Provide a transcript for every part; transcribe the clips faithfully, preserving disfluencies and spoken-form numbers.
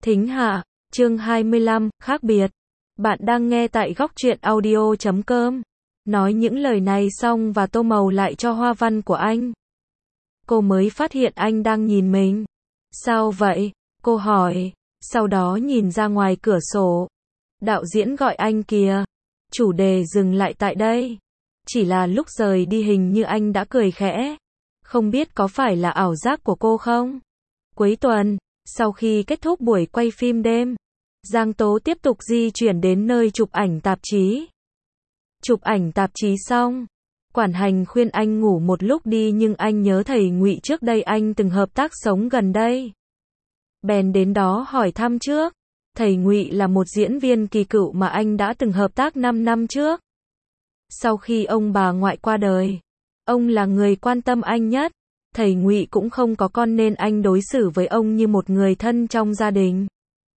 Thính hạ, chương hai mươi lăm, khác biệt. Bạn đang nghe tại góc truyện audio chấm com. Nói những lời này xong và tô màu lại cho hoa văn của anh. Cô mới phát hiện anh đang nhìn mình. Sao vậy? Cô hỏi. Sau đó nhìn ra ngoài cửa sổ. Đạo diễn gọi anh kìa. Chủ đề dừng lại tại đây. Chỉ là lúc rời đi hình như anh đã cười khẽ. Không biết có phải là ảo giác của cô không? Cuối tuần, sau khi kết thúc buổi quay phim đêm, Giang Tố tiếp tục di chuyển đến nơi chụp ảnh tạp chí. Chụp ảnh tạp chí xong, quản hành khuyên anh ngủ một lúc đi nhưng anh nhớ thầy Ngụy trước đây anh từng hợp tác sống gần đây. Bèn đến đó hỏi thăm trước. Thầy Ngụy là một diễn viên kỳ cựu mà anh đã từng hợp tác năm năm trước. Sau khi ông bà ngoại qua đời, ông là người quan tâm anh nhất. Thầy Ngụy cũng không có con nên anh đối xử với ông như một người thân trong gia đình.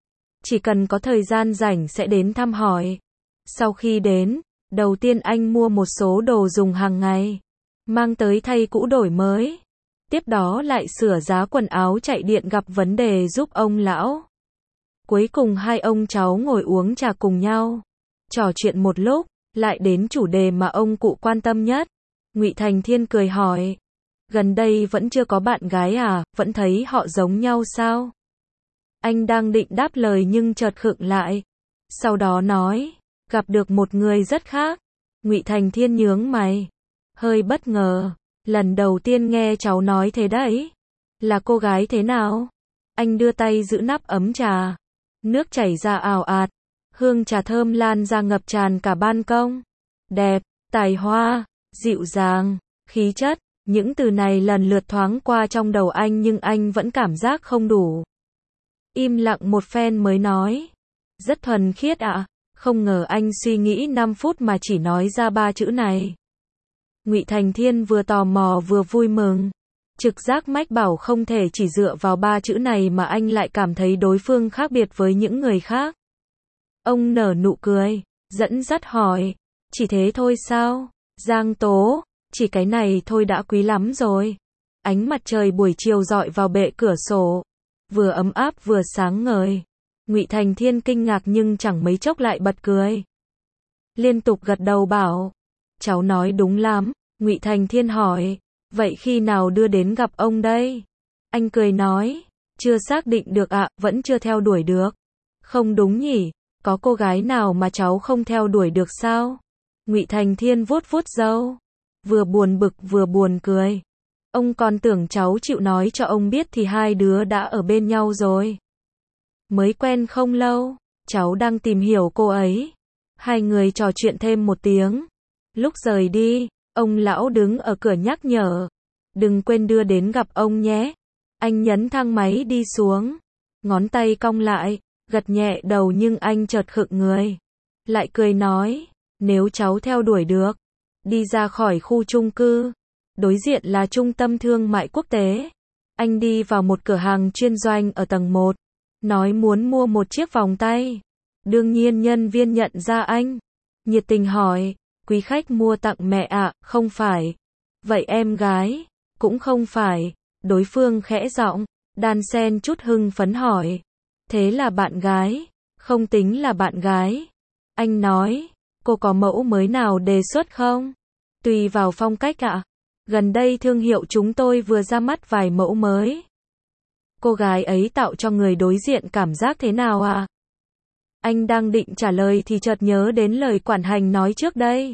Chỉ cần có thời gian rảnh sẽ đến thăm hỏi. Sau khi đến, đầu tiên anh mua một số đồ dùng hàng ngày, mang tới thay cũ đổi mới. Tiếp đó lại sửa giá quần áo chạy điện gặp vấn đề giúp ông lão. Cuối cùng hai ông cháu ngồi uống trà cùng nhau, trò chuyện một lúc, lại đến chủ đề mà ông cụ quan tâm nhất. Ngụy Thành Thiên cười hỏi, gần đây vẫn chưa có bạn gái à, vẫn thấy họ giống nhau sao? Anh đang định đáp lời nhưng chợt khựng lại. Sau đó nói, gặp được một người rất khác. Ngụy Thành Thiên nhướng mày, hơi bất ngờ, lần đầu tiên nghe cháu nói thế đấy. Là cô gái thế nào? Anh đưa tay giữ nắp ấm trà. Nước chảy ra ào ạt, hương trà thơm lan ra ngập tràn cả ban công. Đẹp, tài hoa, dịu dàng, khí chất. Những từ này lần lượt thoáng qua trong đầu anh nhưng anh vẫn cảm giác không đủ. Im lặng một phen mới nói, rất thuần khiết ạ. À? Không ngờ anh suy nghĩ năm phút mà chỉ nói ra ba chữ này. Ngụy Thành Thiên vừa tò mò vừa vui mừng. Trực giác mách bảo không thể chỉ dựa vào ba chữ này mà anh lại cảm thấy đối phương khác biệt với những người khác. Ông nở nụ cười, dẫn dắt hỏi, chỉ thế thôi sao? Giang Tố, chỉ cái này thôi đã quý lắm rồi. Ánh mặt trời buổi chiều rọi vào bệ cửa sổ, vừa ấm áp vừa sáng ngời. Ngụy Thành Thiên kinh ngạc nhưng chẳng mấy chốc lại bật cười. Liên tục gật đầu bảo, cháu nói đúng lắm. Ngụy Thành Thiên hỏi, vậy khi nào đưa đến gặp ông đây? Anh cười nói, chưa xác định được ạ, à, vẫn chưa theo đuổi được. Không đúng nhỉ, có cô gái nào mà cháu không theo đuổi được sao? Ngụy Thành Thiên vuốt vuốt râu, vừa buồn bực vừa buồn cười. Ông còn tưởng cháu chịu nói cho ông biết thì hai đứa đã ở bên nhau rồi. Mới quen không lâu, cháu đang tìm hiểu cô ấy. Hai người trò chuyện thêm một tiếng. Lúc rời đi, ông lão đứng ở cửa nhắc nhở, đừng quên đưa đến gặp ông nhé. Anh nhấn thang máy đi xuống, ngón tay cong lại, gật nhẹ đầu nhưng anh chợt khựng người. Lại cười nói, nếu cháu theo đuổi được, đi ra khỏi khu chung cư, đối diện là trung tâm thương mại quốc tế. Anh đi vào một cửa hàng chuyên doanh ở tầng một, nói muốn mua một chiếc vòng tay. Đương nhiên nhân viên nhận ra anh, nhiệt tình hỏi, quý khách mua tặng mẹ ạ? À? Không phải. Vậy em gái? Cũng không phải. Đối phương khẽ giọng, đan xen chút hưng phấn hỏi, thế là bạn gái? Không tính là bạn gái. Anh nói, cô có mẫu mới nào đề xuất không? Tùy vào phong cách ạ. À? Gần đây thương hiệu chúng tôi vừa ra mắt vài mẫu mới. Cô gái ấy tạo cho người đối diện cảm giác thế nào ạ? À? Anh đang định trả lời thì chợt nhớ đến lời quản hành nói trước đây.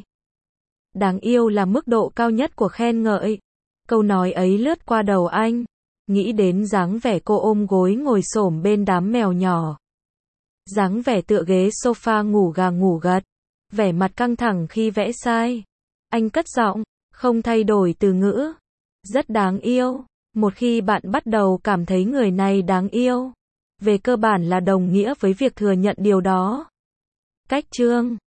Đáng yêu là mức độ cao nhất của khen ngợi. Câu nói ấy lướt qua đầu anh, nghĩ đến dáng vẻ cô ôm gối ngồi xổm bên đám mèo nhỏ. Dáng vẻ tựa ghế sofa ngủ gà ngủ gật, vẻ mặt căng thẳng khi vẽ sai. Anh cất giọng, không thay đổi từ ngữ. Rất đáng yêu. Một khi bạn bắt đầu cảm thấy người này đáng yêu, về cơ bản là đồng nghĩa với việc thừa nhận điều đó. Cách chương